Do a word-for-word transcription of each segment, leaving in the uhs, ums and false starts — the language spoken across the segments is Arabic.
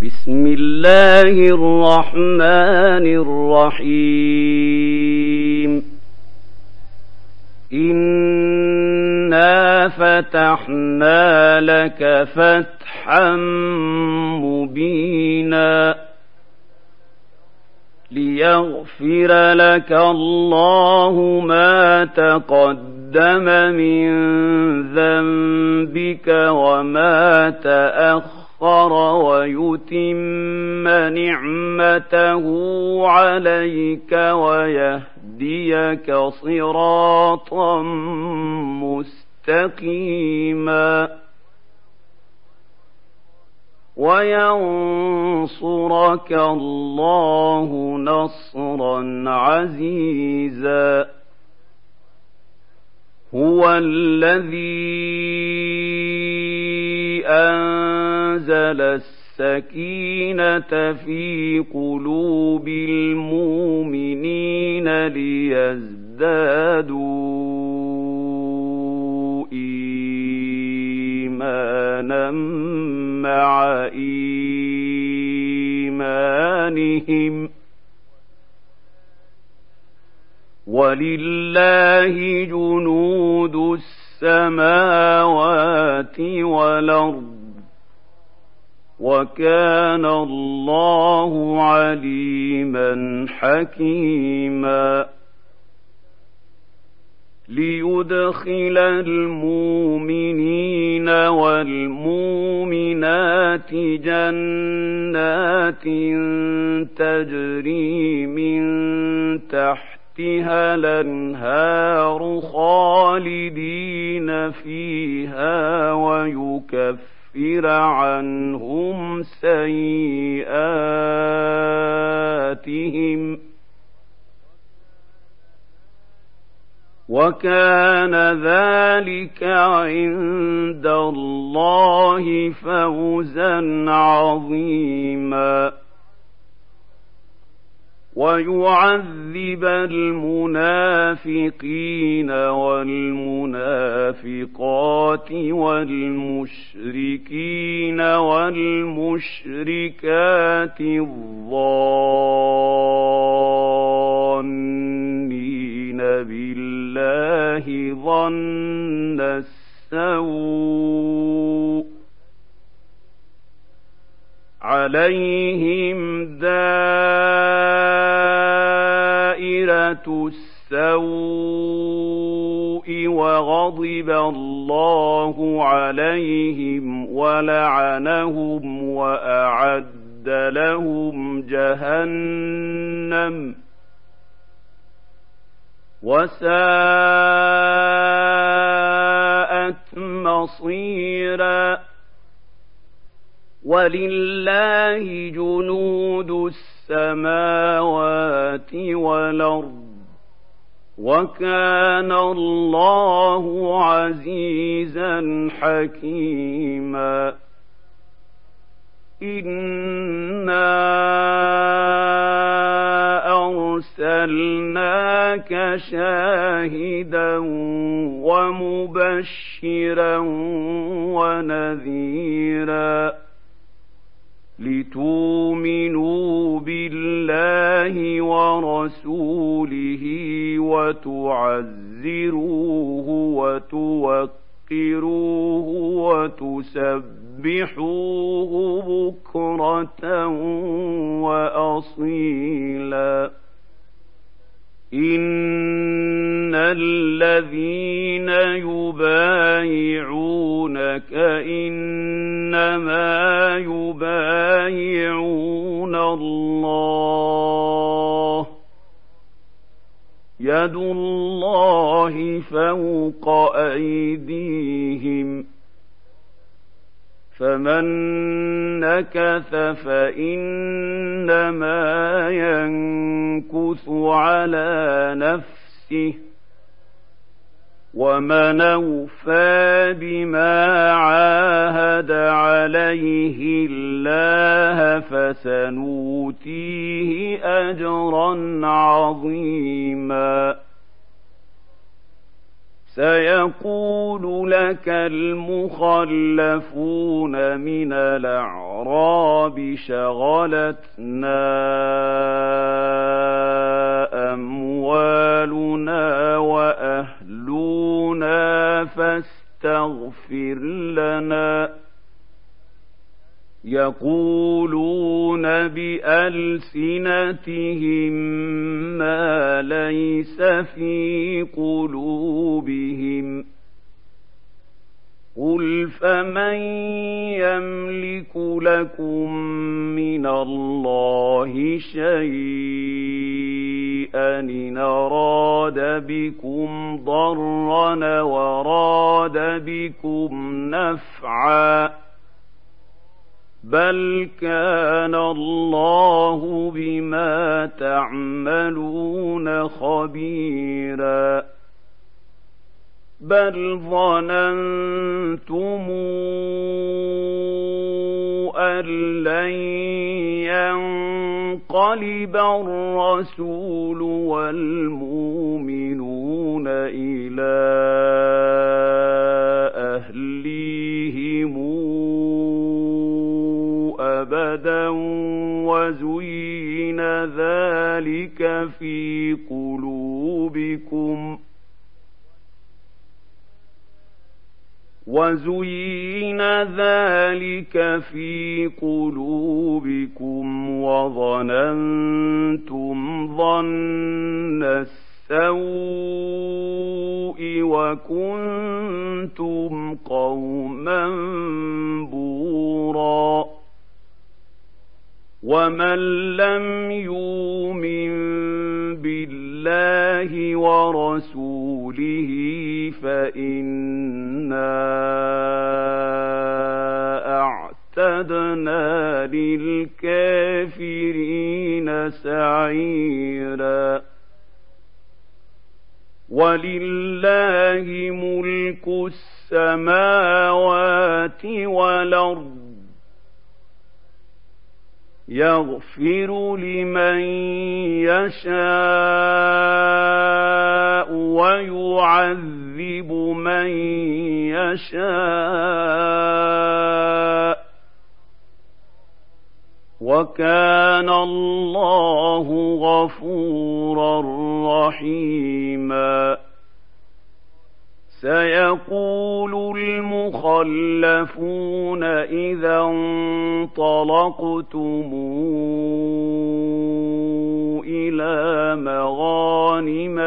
بسم الله الرحمن الرحيم إنا فتحنا لك فتحا مبينا ليغفر لك الله ما تقدم من ذنبك وما تأخر ويتم نعمته عليك ويهديك صراطا مستقيما وينصرك الله نصرا عزيزا هو الذي أنزل السكينة في قلوب المؤمنين ليزدادوا إيمانا مع إيمانهم ولله جنود السماوات والأرض وكان الله عليما حكيما ليدخل المؤمنين والمؤمنات جنات تجري من تحتها الأنهار خالدين فيها ويكفر عنهم سيئاتهم وكان ذلك عند الله فوزا عظيما ويعذب المنافقين والمنافقات والمشركين والمشركات الظانين بالله ظن السوء عليهم دائرة السوء وغضب الله عليهم ولعنهم وأعد لهم جهنم وساءت مصيرا ولله جنود السماوات والأرض وكان الله عزيزا حكيما إنا أرسلناك شاهدا ومبشرا ونذيرا لتؤمنوا بالله ورسوله وتعزروه وتوقروه وتسبحوه بكرة وأصيلا إن الذين يبايعونك إنما يبايعون الله يد الله فوق أيديهم فمن نكث فإنما ينكث على نفسه ومن أوفى بما عاهد عليه الله فسنؤتيه أجرا عظيما سيقول لك المخلفون من الأعراب شغلتنا أموالنا وأهلنا فاستغفر لنا يقولون بألسنتهم ما ليس في قلوبهم قل فمن يملك لكم من الله شيئا إن أراد بكم ضرا وراد بكم نفعا بل كان الله بما تعملون خبيرا بل ظننتم أن لن ينقلب الرسول والمؤمنون إلى أهليهم أبدا وزين ذلك في قلوبكم وزين ذلك في قلوبكم وظننتم ظن السوء وكنتم قوما بورا ومن لم يؤمن بالله ورسوله فإنا أعتدنا للكافرين سعيرا ولله ملك السماوات والأرض يغفر لمن يشاء ويعذب من يشاء وكان الله غفورا رحيما سيقول المخلفون إذا انطلقتم إلى مغانم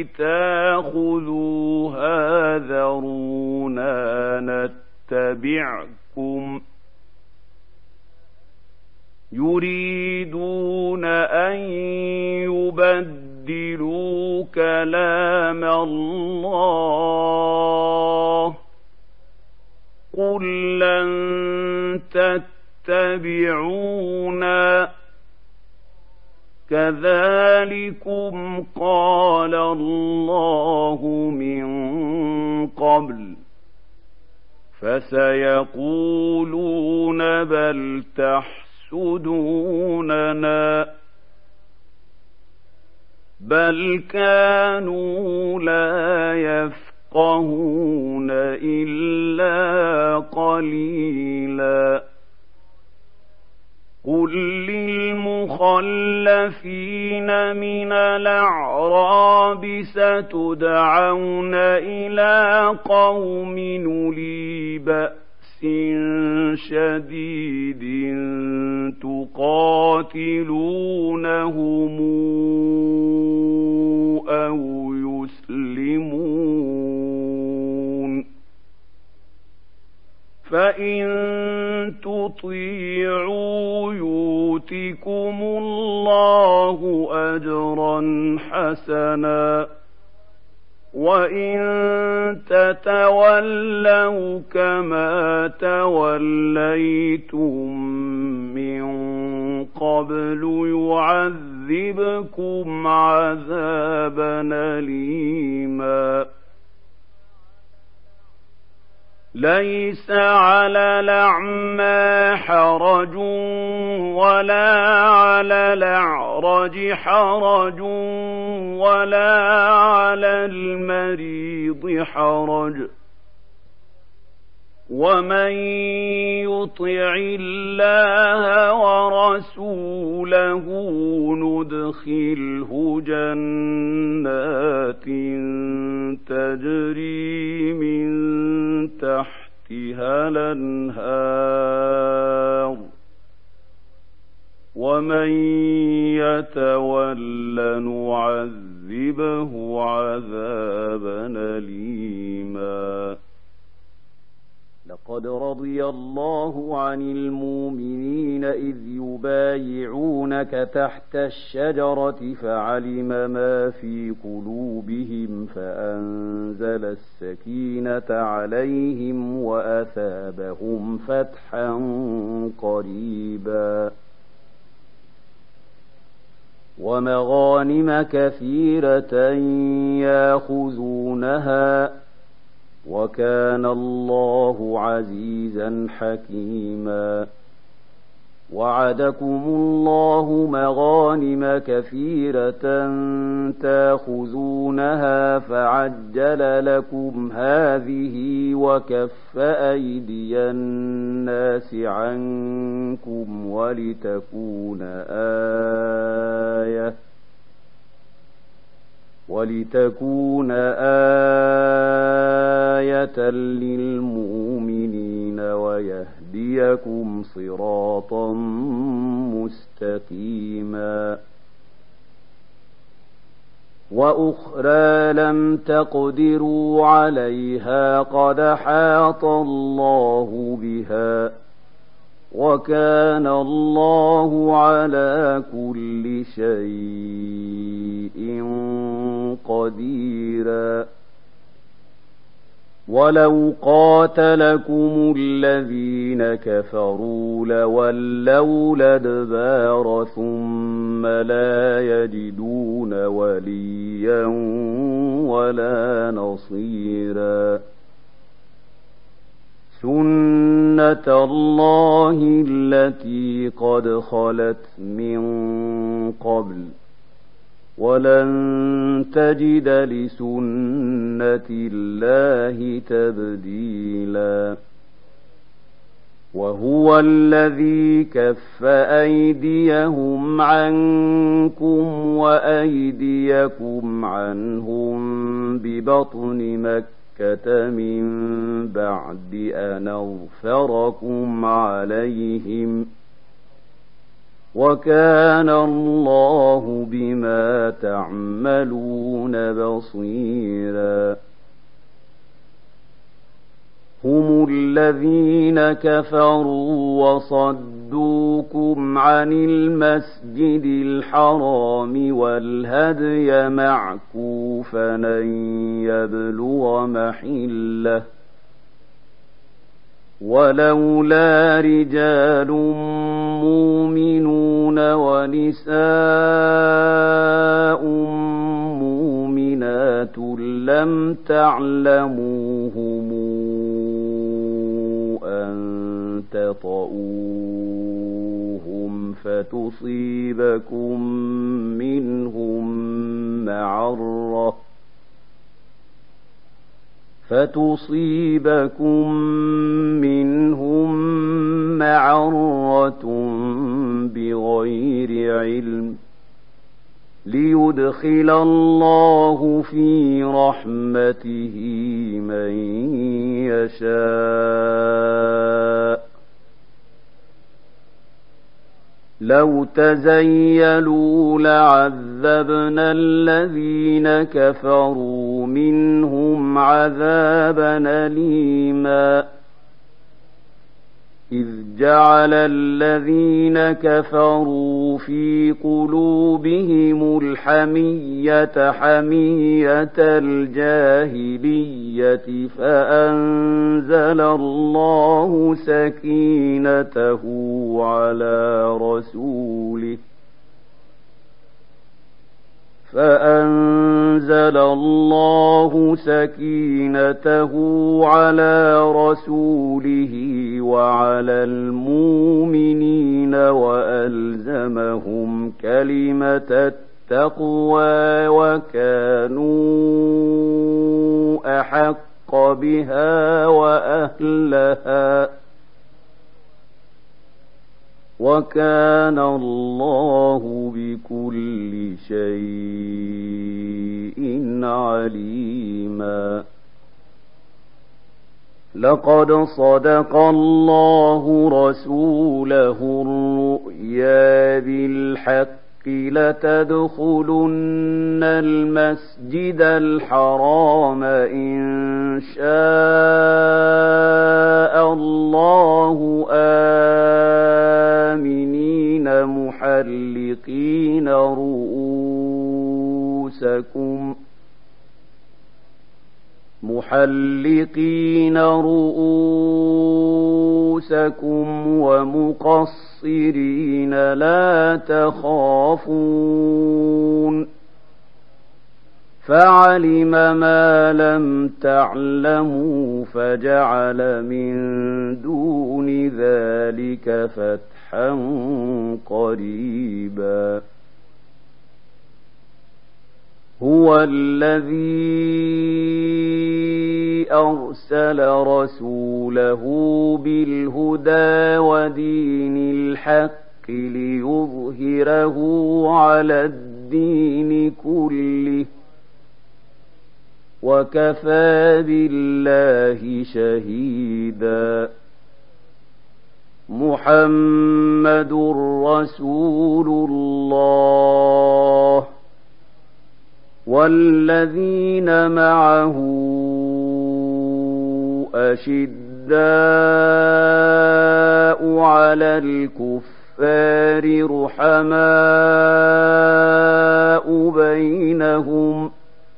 لتأخذوها ذرونا نتبعكم يريدون أن يبدلوا كلام الله قل لن تتبعونا كذلكم قال الله من قبل فسيقولون بل تحسدوننا بل كانوا لا يفقهون إلا قليلا قل للمخلفين من الأعراب ستدعون إلى قوم أولي بأس شديد تقاتلونهم أو يسلمون فإن تطيعوا يؤتكم الله أجرا حسنا وإن تتولوا كما توليتم من قبل يعذبكم عذابا أليما ليس على الأعمى حرج ولا على الأعرج حرج ولا على المريض حرج ومن يطع الله ورسوله ندخله جنات تجري من تحتها الأنهار ومن يتول نعذبه عذابا أليما. لقد رضي الله عن المؤمنين إذ يبايعونك تحت الشجرة فعلم ما في قلوبهم فأنزل السكينة عليهم وأثابهم فتحا قريبا ومغانم كثيرة ياخذونها وكان الله عزيزا حكيما. وعدكم الله مغانم كثيرة تاخذونها فعجل لكم هذه وكف أيدي الناس عنكم ولتكون آية ولتكون آية للمؤمنين ويهديكم صراطا مستقيما. وأخرى لم تقدروا عليها قد حاط الله بها وكان الله على كل شيء قديرا. ولو قاتلكم الذين كفروا لولوا الأدبار ثم لا يجدون وليا ولا نصيرا. سنة الله التي قد خلت من قبل ولن تجد لسنة الله تبديلا. وهو الذي كف أيديهم عنكم وأيديكم عنهم ببطن مكة من بعد أن أظفركم عليهم وكان الله بما تعملون بصيرا. هم الذين كفروا وصدوكم عن المسجد الحرام والهدي معكوفا أن يبلغ محله ولولا رجال مؤمنون ونساء مؤمنات لم تعلموهم أن تطؤوهم فتصيبكم منهم معرة فتصيبكم منهم معرة بغير علم ليدخل الله في رحمته من يشاء. لو تزيلوا لعذبنا الذين كفروا منهم عذابا أليما. إذ جعل الذين كفروا في قلوبهم الحمية حمية الجاهلية فأنزل الله سكينته على رسوله فأنزل الله سكينته على رسوله وعلى المؤمنين وألزمهم كلمة التقوى وكانوا أحق بها وأهلها وكان الله بكل شيء عليما. لقد صدق الله رسوله الرؤيا بالحق لتدخلن المسجد الحرام إن شاء الله آمنين محلقين رؤوسكم محلقين رؤوسكم ومقصرين لا تخافون فعلم ما لم تعلموا فجعل من دون ذلك فتحا قريبا. هو الذي أرسل رسوله بالهدى ودين الحق ليظهره على الدين كله وكفى بالله شهيدا. محمد رسول الله والذين معه أشداء على الكفار رحماء بينهم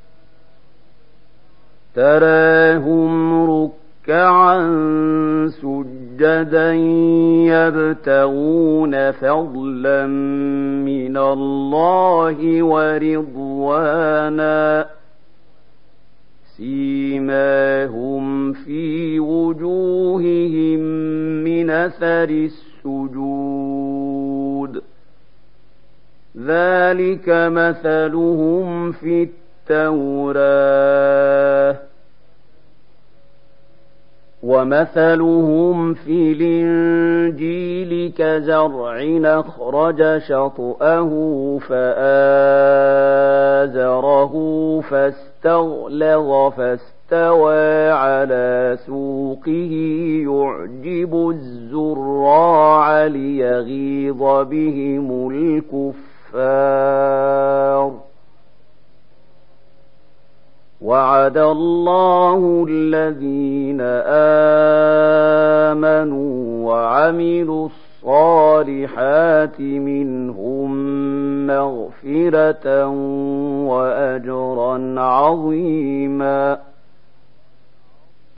تراهم ركعا سجدا يبتغون فضلا من الله ورضوانا سيماهم في وجوههم من أثر السجود ذلك مثلهم في التوراة ومثلهم في الإنجيل كزرع أخرج شطأه فآزره فاستغلظ فاستوى على سوقه يعجب الزراع ليغيظ بهم الكفار. وعد الله الذين آمنوا وعملوا الصالحات منهم مغفرة وأجرا عظيما.